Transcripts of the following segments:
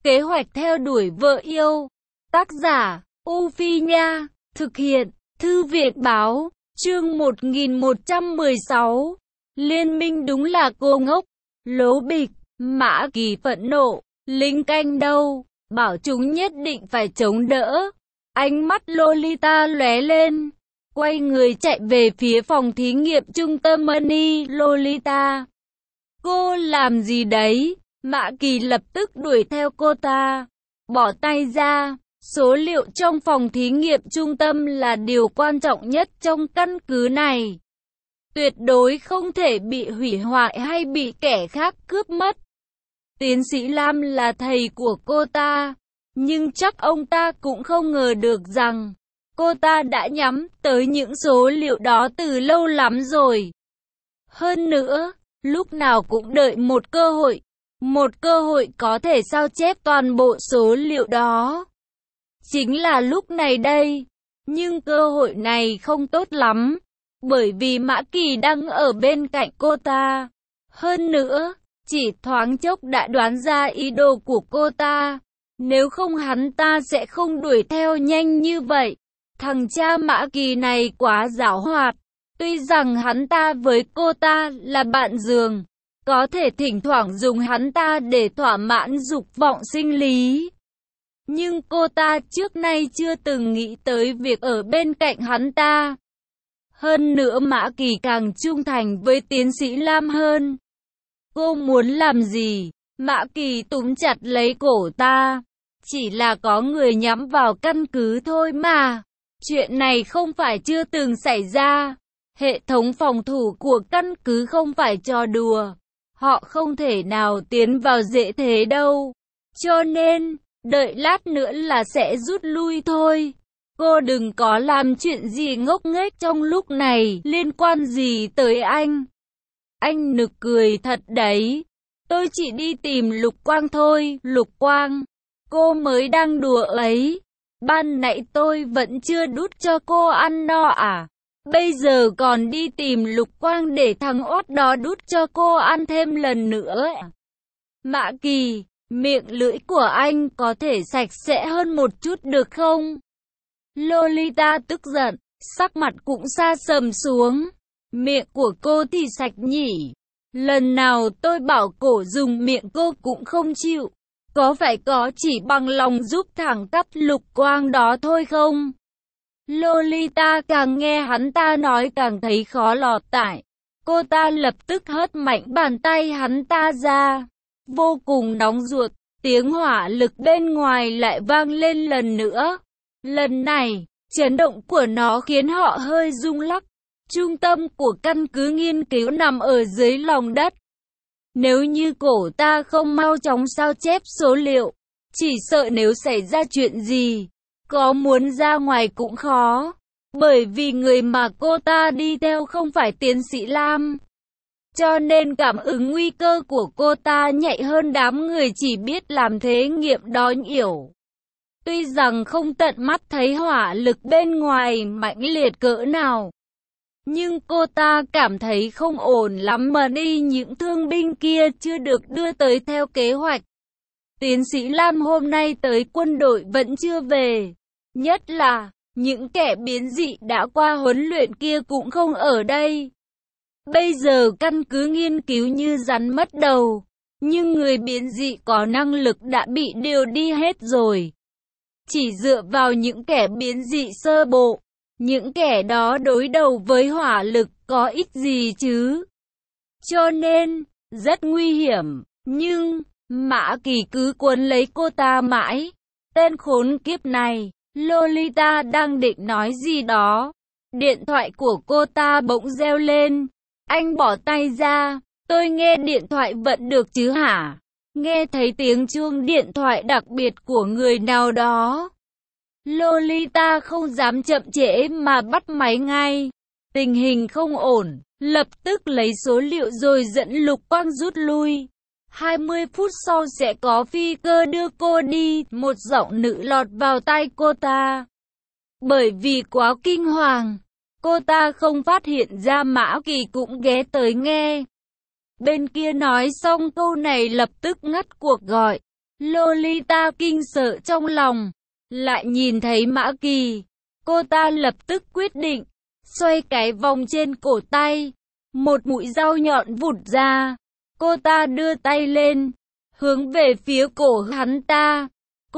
Kế hoạch theo đuổi vợ yêu. Tác giả, U Phi Nha. Thực hiện, Thư viện Báo. Chương 1116. Liên minh đúng là cô ngốc. Lố bịch. Mã Kỳ phẫn nộ. Lính canh đâu? Bảo chúng nhất định phải chống đỡ. Ánh mắt Lolita lóe lên. Quay người chạy về phía phòng thí nghiệm trung tâm Money. Lolita, cô làm gì đấy? Mã Kỳ lập tức đuổi theo cô ta. Bỏ tay ra. Số liệu trong phòng thí nghiệm trung tâm là điều quan trọng nhất trong căn cứ này. Tuyệt đối không thể bị hủy hoại hay bị kẻ khác cướp mất. Tiến sĩ Lam là thầy của cô ta, nhưng chắc ông ta cũng không ngờ được rằng cô ta đã nhắm tới những số liệu đó từ lâu lắm rồi. Hơn nữa, lúc nào cũng đợi một cơ hội có thể sao chép toàn bộ số liệu đó. Chính là lúc này đây. Nhưng cơ hội này không tốt lắm, bởi vì Mã Kỳ đang ở bên cạnh cô ta. Hơn nữa, chỉ thoáng chốc đã đoán ra ý đồ của cô ta. Nếu không hắn ta sẽ không đuổi theo nhanh như vậy. Thằng cha Mã Kỳ này quá giảo hoạt. Tuy rằng hắn ta với cô ta là bạn giường, có thể thỉnh thoảng dùng hắn ta để thỏa mãn dục vọng sinh lý. Nhưng cô ta trước nay chưa từng nghĩ tới việc ở bên cạnh hắn ta. Hơn nữa Mã Kỳ càng trung thành với tiến sĩ Lam hơn. Cô muốn làm gì? Mã Kỳ túm chặt lấy cổ ta. Chỉ là có người nhắm vào căn cứ thôi mà. Chuyện này không phải chưa từng xảy ra. Hệ thống phòng thủ của căn cứ không phải trò đùa. Họ không thể nào tiến vào dễ thế đâu. Cho nên, đợi lát nữa là sẽ rút lui thôi. Cô đừng có làm chuyện gì ngốc nghếch trong lúc này, liên quan gì tới anh. Anh nực cười thật đấy. Tôi chỉ đi tìm Lục Quang thôi. Lục Quang, cô mới đang đùa ấy. Ban nãy tôi vẫn chưa đút cho cô ăn no à? Bây giờ còn đi tìm Lục Quang để thằng ót đó đút cho cô ăn thêm lần nữa. Mã Kỳ, miệng lưỡi của anh có thể sạch sẽ hơn một chút được không? Lolita tức giận, sắc mặt cũng sa sầm xuống. Miệng của cô thì sạch nhỉ? Lần nào tôi bảo cổ dùng miệng cô cũng không chịu. Có phải có chỉ bằng lòng giúp thẳng cắt Lục Quang đó thôi không? Lolita càng nghe hắn ta nói càng thấy khó lọt tại. Cô ta lập tức hất mạnh bàn tay hắn ta ra. Vô cùng nóng ruột, tiếng hỏa lực bên ngoài lại vang lên lần nữa. Lần này, chấn động của nó khiến họ hơi rung lắc. Trung tâm của căn cứ nghiên cứu nằm ở dưới lòng đất. Nếu như cổ ta không mau chóng sao chép số liệu, chỉ sợ nếu xảy ra chuyện gì, có muốn ra ngoài cũng khó. Bởi vì người mà cô ta đi theo không phải tiến sĩ Lam. Cho nên cảm ứng nguy cơ của cô ta nhạy hơn đám người chỉ biết làm thế nghiệm đó hiểu. Tuy rằng không tận mắt thấy hỏa lực bên ngoài mãnh liệt cỡ nào, nhưng cô ta cảm thấy không ổn lắm mà đi những thương binh kia chưa được đưa tới theo kế hoạch. Tiến sĩ Lam hôm nay tới quân đội vẫn chưa về. Nhất là, những kẻ biến dị đã qua huấn luyện kia cũng không ở đây. Bây giờ căn cứ nghiên cứu như rắn mất đầu. Nhưng người biến dị có năng lực đã bị điều đi hết rồi. Chỉ dựa vào những kẻ biến dị sơ bộ, những kẻ đó đối đầu với hỏa lực có ích gì chứ? Cho nên, rất nguy hiểm. Nhưng, Mã Kỳ cứ quấn lấy cô ta mãi. Tên khốn kiếp này. Lolita đang định nói gì đó. Điện thoại của cô ta bỗng reo lên. Anh bỏ tay ra. Tôi nghe điện thoại vẫn được chứ hả? Nghe thấy tiếng chuông điện thoại đặc biệt của người nào đó. Lolita không dám chậm trễ mà bắt máy ngay. Tình hình không ổn. Lập tức lấy số liệu rồi dẫn Lục Quang rút lui. 20 phút sau sẽ có phi cơ đưa cô đi. Một giọng nữ lọt vào tai cô ta. Bởi vì quá kinh hoàng, cô ta không phát hiện ra Mã Kỳ cũng ghé tới nghe. Bên kia nói xong câu này lập tức ngắt cuộc gọi. Lolita kinh sợ trong lòng, lại nhìn thấy Mã Kỳ. Cô ta lập tức quyết định, xoay cái vòng trên cổ tay. Một mũi dao nhọn vụt ra. Cô ta đưa tay lên, hướng về phía cổ hắn ta.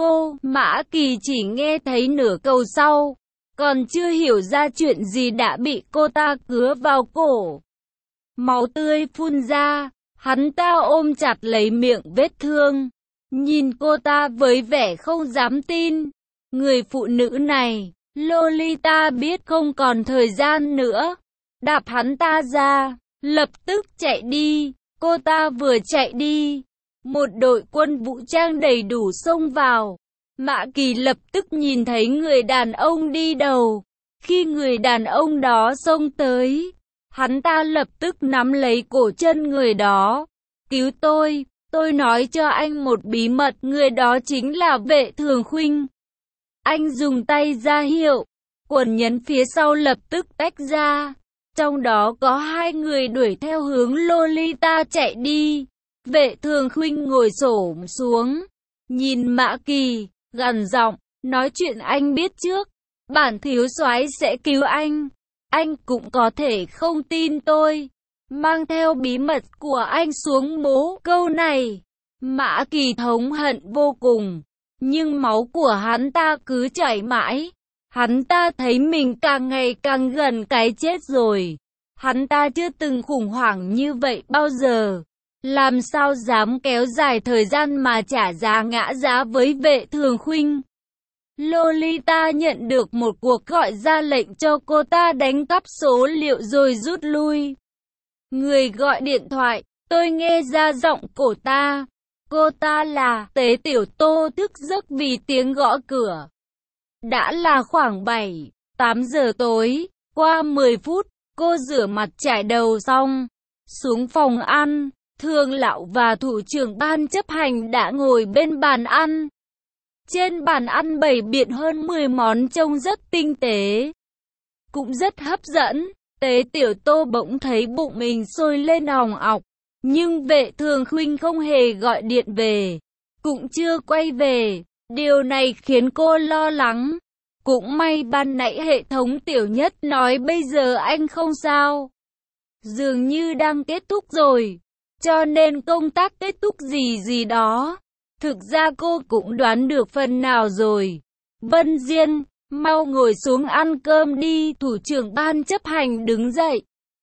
Mã Kỳ chỉ nghe thấy nửa câu sau, còn chưa hiểu ra chuyện gì đã bị cô ta cứa vào cổ. Máu tươi phun ra, hắn ta ôm chặt lấy miệng vết thương, nhìn cô ta với vẻ không dám tin. Người phụ nữ này, Lolita biết không còn thời gian nữa, đạp hắn ta ra, lập tức chạy đi. Cô ta vừa chạy đi, một đội quân vũ trang đầy đủ xông vào. Mã Kỳ lập tức nhìn thấy người đàn ông đi đầu. Khi người đàn ông đó xông tới, hắn ta lập tức nắm lấy cổ chân người đó. Cứu tôi nói cho anh một bí mật, người đó chính là Vệ Thường Khuynh. Anh dùng tay ra hiệu, quần nhẫn phía sau lập tức tách ra. Trong đó có hai người đuổi theo hướng Lolita chạy đi. Vệ Thường Khuynh ngồi xổm xuống, nhìn Mã Kỳ, gằn giọng, nói chuyện anh biết trước, bản thiếu soái sẽ cứu anh. Anh cũng có thể không tin tôi, mang theo bí mật của anh xuống mố. Câu này, Mã Kỳ thống hận vô cùng, nhưng máu của hắn ta cứ chảy mãi. Hắn ta thấy mình càng ngày càng gần cái chết rồi. Hắn ta chưa từng khủng hoảng như vậy bao giờ. Làm sao dám kéo dài thời gian mà trả giá ngã giá với Vệ Thường Khuynh. Lolita nhận được một cuộc gọi ra lệnh cho cô ta đánh cắp số liệu rồi rút lui. Người gọi điện thoại, tôi nghe ra giọng cô ta. Cô ta là Tế Tiểu Tô, thức giấc vì tiếng gõ cửa. Đã là khoảng 7-8 giờ tối, qua 10 phút, cô rửa mặt chải đầu xong, xuống phòng ăn. Thường lão và thủ trưởng ban chấp hành đã ngồi bên bàn ăn. Trên bàn ăn bày biện hơn 10 món trông rất tinh tế, cũng rất hấp dẫn. Tế Tiểu Tô bỗng thấy bụng mình sôi lên òng ọc, nhưng Vệ Thường Khuynh không hề gọi điện về, cũng chưa quay về. Điều này khiến cô lo lắng. Cũng may ban nãy hệ thống Tiểu Nhất nói bây giờ anh không sao, dường như đang kết thúc rồi, cho nên công tác kết thúc gì đó. Thực ra cô cũng đoán được phần nào rồi. Vân Diên, mau ngồi xuống ăn cơm đi. Thủ trưởng ban chấp hành đứng dậy,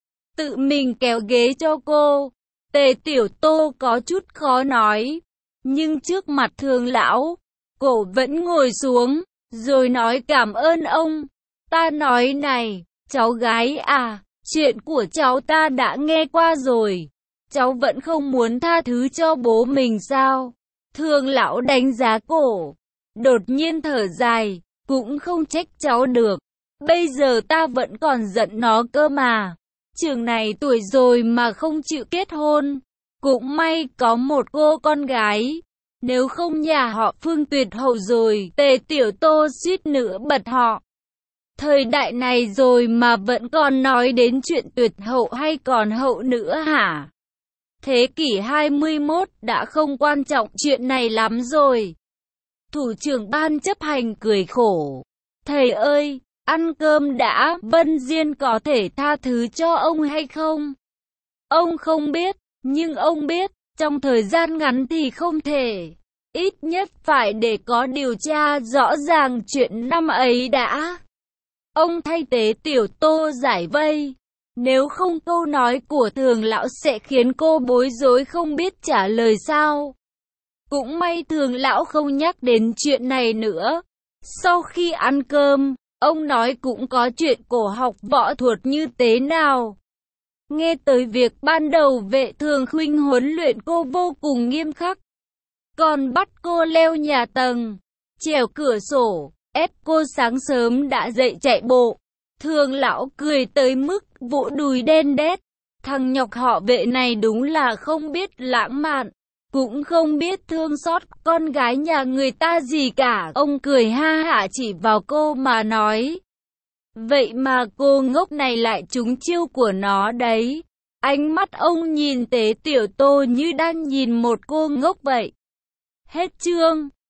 tự mình kéo ghế cho cô. Tề Tiểu Tô có chút khó nói, nhưng trước mặt Thường lão, cô vẫn ngồi xuống, rồi nói cảm ơn ông. Ta nói này, cháu gái à, chuyện của cháu ta đã nghe qua rồi. Cháu vẫn không muốn tha thứ cho bố mình sao? Thường lão đánh giá cổ, đột nhiên thở dài, cũng không trách cháu được. Bây giờ ta vẫn còn giận nó cơ mà. Trường này tuổi rồi mà không chịu kết hôn. Cũng may có một cô con gái. Nếu không nhà họ Phương tuyệt hậu rồi. Tề Tiểu Tô suýt nữa bật họ. Thời đại này rồi mà vẫn còn nói đến chuyện tuyệt hậu hay còn hậu nữa hả? Thế kỷ 21 đã không quan trọng chuyện này lắm rồi. Thủ trưởng ban chấp hành cười khổ. Thầy ơi, ăn cơm đã. Vân Diên có thể tha thứ cho ông hay không? Ông không biết, nhưng ông biết, trong thời gian ngắn thì không thể. Ít nhất phải để có điều tra rõ ràng chuyện năm ấy đã. Ông thay Tế Tiểu Tô giải vây. Nếu không câu nói của Thường lão sẽ khiến cô bối rối không biết trả lời sao. Cũng may Thường lão không nhắc đến chuyện này nữa. Sau khi ăn cơm, ông nói cũng có chuyện cổ học võ thuật như thế nào. Nghe tới việc ban đầu Vệ Thường Khuynh huấn luyện cô vô cùng nghiêm khắc, còn bắt cô leo nhà tầng, trèo cửa sổ, ép cô sáng sớm đã dậy chạy bộ. Thường lão cười tới mức vỗ đùi đen đét. Thằng nhóc họ Vệ này đúng là không biết lãng mạn, cũng không biết thương xót con gái nhà người ta gì cả. Ông cười ha hả chỉ vào cô mà nói. Vậy mà cô ngốc này lại trúng chiêu của nó đấy. Ánh mắt ông nhìn Tế Tiểu Tô như đang nhìn một cô ngốc vậy. Hết chương.